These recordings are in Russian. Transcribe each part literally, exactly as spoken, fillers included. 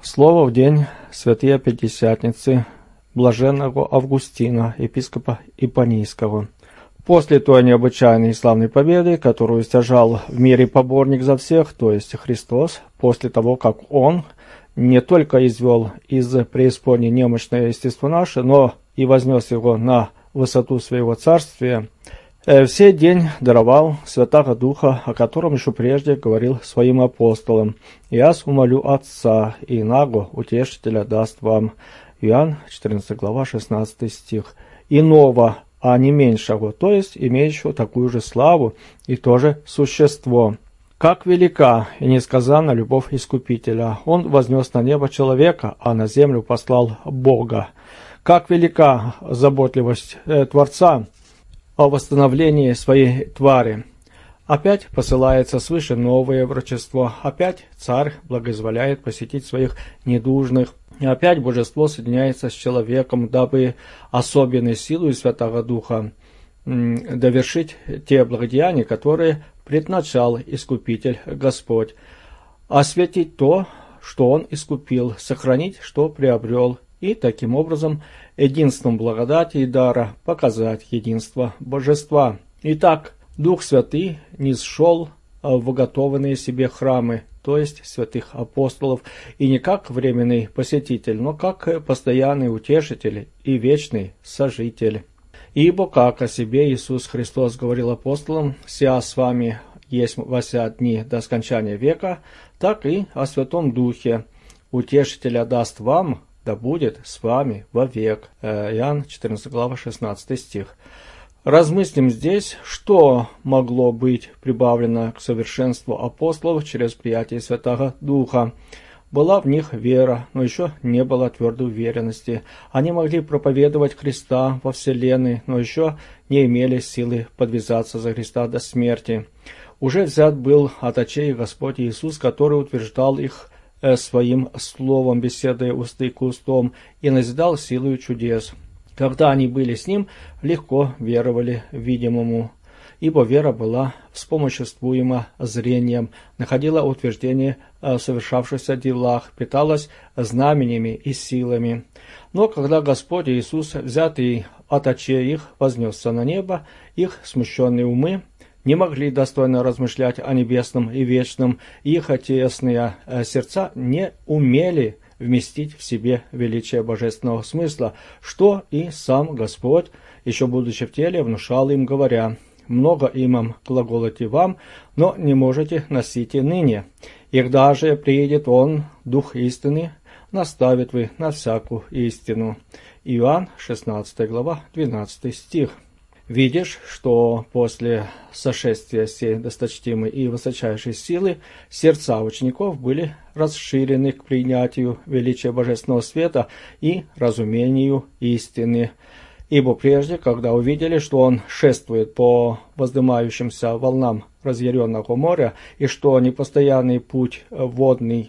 Слово в день Святые Пятидесятницы блаженного Августина, епископа Ипанийского. После той необычайной и славной победы, которую стяжал в мире поборник за всех, то есть Христос, после того, как Он не только извел из преисподней немощное естество наше, но и вознес его на высоту своего царствия, в сей день даровал Святаго Духа, о котором еще прежде говорил своим апостолам: «Яс умолю Отца, и наго утешителя даст вам». Иоанн, четырнадцатая глава, шестнадцатый стих. «Иного, а не меньшего», то есть имеющего такую же славу и тоже существо. Как велика и несказанна любовь Искупителя! Он вознес на небо человека, а на землю послал Бога. Как велика заботливость э, Творца о восстановлении своей твари! Опять посылается свыше новое врачество, опять Царь благоизволяет посетить своих недужных, и опять Божество соединяется с человеком, дабы особенной силой Святаго Духа м, довершить те благодеяния, которые предначал Искупитель Господь, осветить то, что Он искупил, сохранить, что приобрел, и таким образом единством благодати и дара показать единство Божества. Итак, Дух Святый низшел в уготованные себе храмы, то есть святых апостолов, и не как временный посетитель, но как постоянный утешитель и вечный сожитель. Ибо как о себе Иисус Христос говорил апостолам: «Сия с вами есть во ся дни до скончания века», так и о Святом Духе: «Утешителя даст вам, да будет с вами вовек». Иоанн, четырнадцатая глава, шестнадцатый стих. Размыслим здесь, что могло быть прибавлено к совершенству апостолов через приятие Святаго Духа. Была в них вера, но еще не было твердой уверенности. Они могли проповедовать Христа во вселенной, но еще не имели силы подвязаться за Христа до смерти. Уже взят был от очей Господь Иисус, который утверждал их э, своим словом, беседуя усты к устом, и назидал силою чудес. Когда они были с Ним, легко веровали видимому, ибо вера была вспомоществуема зрением, находила утверждение в совершавшихся делах, питалась знаменями и силами. Но когда Господь Иисус, взятый от очей их, вознесся на небо, их смущенные умы не могли достойно размышлять о небесном и вечном, их тесные сердца не умели вместить в себе величие божественного смысла, что и сам Господь, еще будучи в теле, внушал им, говоря: «Много имам глаголите вам, но не можете носите ныне. И когда же приедет Он, Дух истины, наставит вы на всякую истину». Иоанн, шестнадцатая глава, двенадцатый стих. Видишь, что после сошествия сей досточтимой и высочайшей силы сердца учеников были расширены к принятию величия божественного света и разумению истины. Ибо прежде, когда увидели, что он шествует по воздымающимся волнам разъяренного моря, и что непостоянный путь водный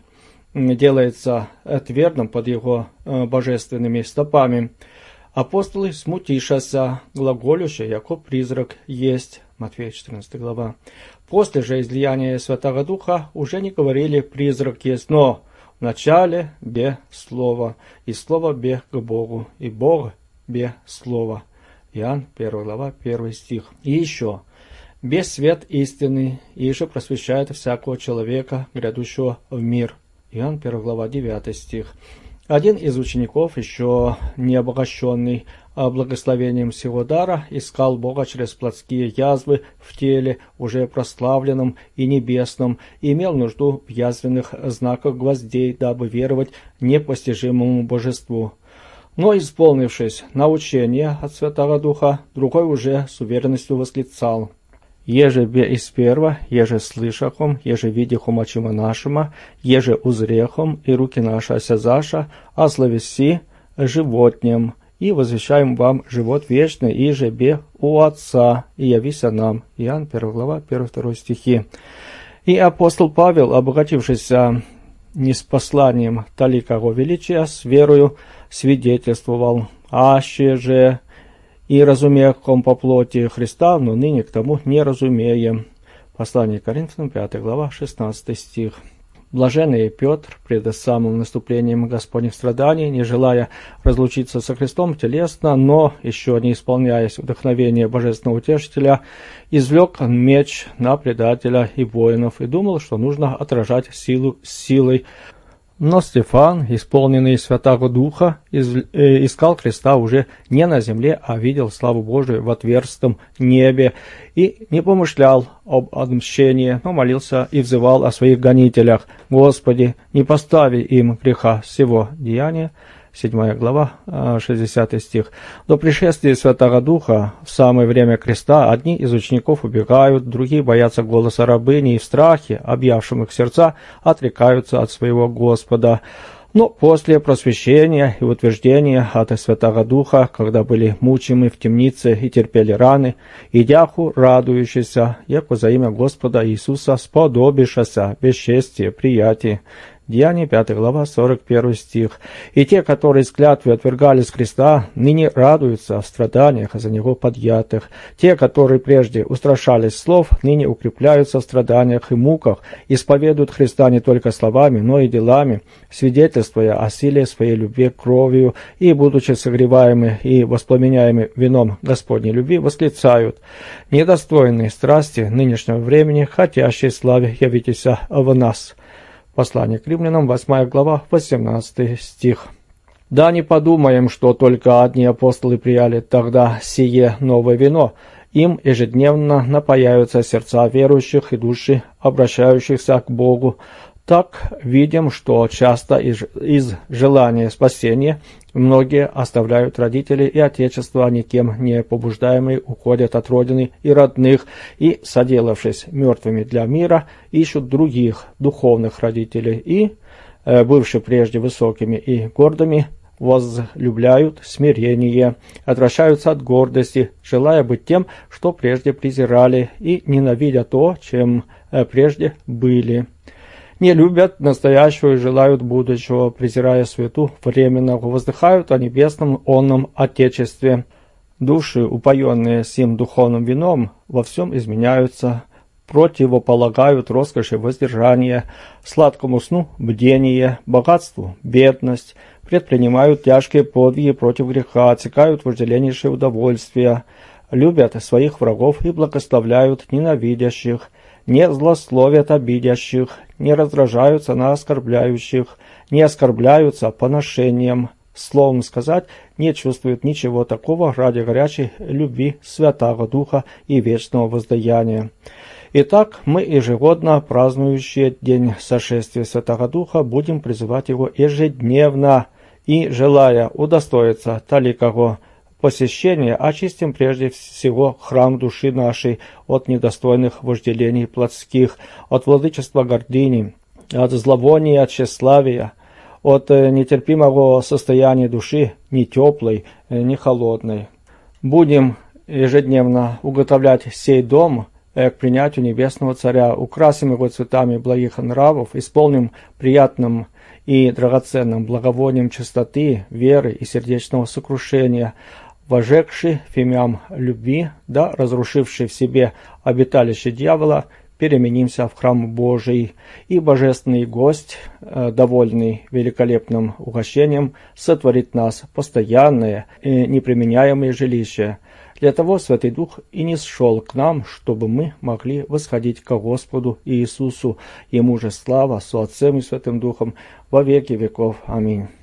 делается твердым под его божественными стопами, апостолы, смутишася, глаголющие, яко призрак есть». Матфея, четырнадцатая глава. После же излияния Святаго Духа уже не говорили «призрак есть», но вначале бе слово, и слово бе к Богу, и Бог бе слово. Иоанн, первая глава, первый стих. И еще: «Бе свет истины, иже просвещает всякого человека, грядущего в мир». Иоанн, первая глава, девятый стих. Один из учеников, еще не обогащенный благословением сего дара, искал Бога через плотские язвы в теле, уже прославленном и небесном, и имел нужду в язвенных знаках гвоздей, дабы веровать непостижимому божеству. Но, исполнившись научения от Святаго Духа, другой уже с уверенностью восклицал: «Еже бе из перва, еже слышахом, еже видихом очима нашима, еже узрехом, и руки наши осязаша, а словеси животнем, и возвещаем вам живот вечный, и же бе у Отца, и явися нам». Иоанн, первая глава, первый-второй стихи. И апостол Павел, обогатившийся ниспосланием таликого величия, с верою свидетельствовал: «Аще же и разумеем по плоти Христа, но ныне к тому не разумеем». Послание к Коринфянам, пятая глава, шестнадцатый стих. Блаженный Петр пред самым наступлением Господних страданий, не желая разлучиться со Христом телесно, но еще не исполняясь вдохновения Божественного Утешителя, извлек меч на предателя и воинов и думал, что нужно отражать силу силой. Но Стефан, исполненный Святаго Духа, из, э, искал креста уже не на земле, а видел славу Божию в отверстом небе и не помышлял об отмщении, но молился и взывал о своих гонителях: «Господи, не постави им греха всего». Деяния, седьмая глава, шестидесятый стих. До пришествия Святаго Духа в самое время креста одни из учеников убегают, другие боятся голоса рабыни и в страхе, объявшим их сердца, отрекаются от своего Господа. Но после просвещения и утверждения от Святаго Духа, когда были мучимы в темнице и терпели раны, идяху радующийся, яко за имя Господа Иисуса сподобишася бесчестие, приятие. Деяния, пятая глава, сорок первый стих. «И те, которые с клятвы отвергались креста, ныне радуются в страданиях за него подъятых. Те, которые прежде устрашались слов, ныне укрепляются в страданиях и муках, исповедуют Христа не только словами, но и делами, свидетельствуя о силе своей любви кровью, и, будучи согреваемы и воспламеняемы вином Господней любви, восклицают: недостойные страсти нынешнего времени, хотящие славе явитеся в нас». Послание к римлянам, восьмая глава, восемнадцатый стих. «Да не подумаем, что только одни апостолы прияли тогда сие новое вино. Им ежедневно напояются сердца верующих и души, обращающихся к Богу. Так видим, что часто из, из желания спасения многие оставляют родителей и отечество, никем не побуждаемые уходят от родины и родных, и, соделавшись мертвыми для мира, ищут других духовных родителей, и, э, бывшие прежде высокими и гордыми, возлюбляют смирение, отвращаются от гордости, желая быть тем, что прежде презирали, и ненавидя то, чем э, прежде были. Не любят настоящего и желают будущего, презирая суету временного, воздыхают о небесном онном Отечестве. Души, упоенные сим духовным вином, во всем изменяются, противополагают роскоши воздержание, сладкому сну бдение, богатству бедность, предпринимают тяжкие подвиги против греха, отсекают вожделеннейшие удовольствия, любят своих врагов и благословляют ненавидящих, не злословят обидящих, не раздражаются на оскорбляющих, не оскорбляются поношением, словом сказать, не чувствуют ничего такого ради горячей любви Святаго Духа и вечного воздаяния. Итак, мы ежегодно празднующие день сошествия Святаго Духа будем призывать его ежедневно и, желая удостоиться таликого посещения, очистим прежде всего храм души нашей от недостойных вожделений плотских, от владычества гордыни, от зловония, от тщеславия, от нетерпимого состояния души, ни теплой, ни холодной. Будем ежедневно уготовлять сей дом к принятию Небесного Царя, украсим его цветами благих нравов, исполним приятным и драгоценным благовонием чистоты, веры и сердечного сокрушения, вожегший фимиам любви, да разрушивший в себе обиталище дьявола, переменимся в храм Божий, и божественный гость, довольный великолепным угощением, сотворит нас постоянное и неприменяемое жилище. Для того Святый Дух и не сшел к нам, чтобы мы могли восходить ко Господу Иисусу. Ему же слава со Отцем и Святым Духом во веки веков. Аминь.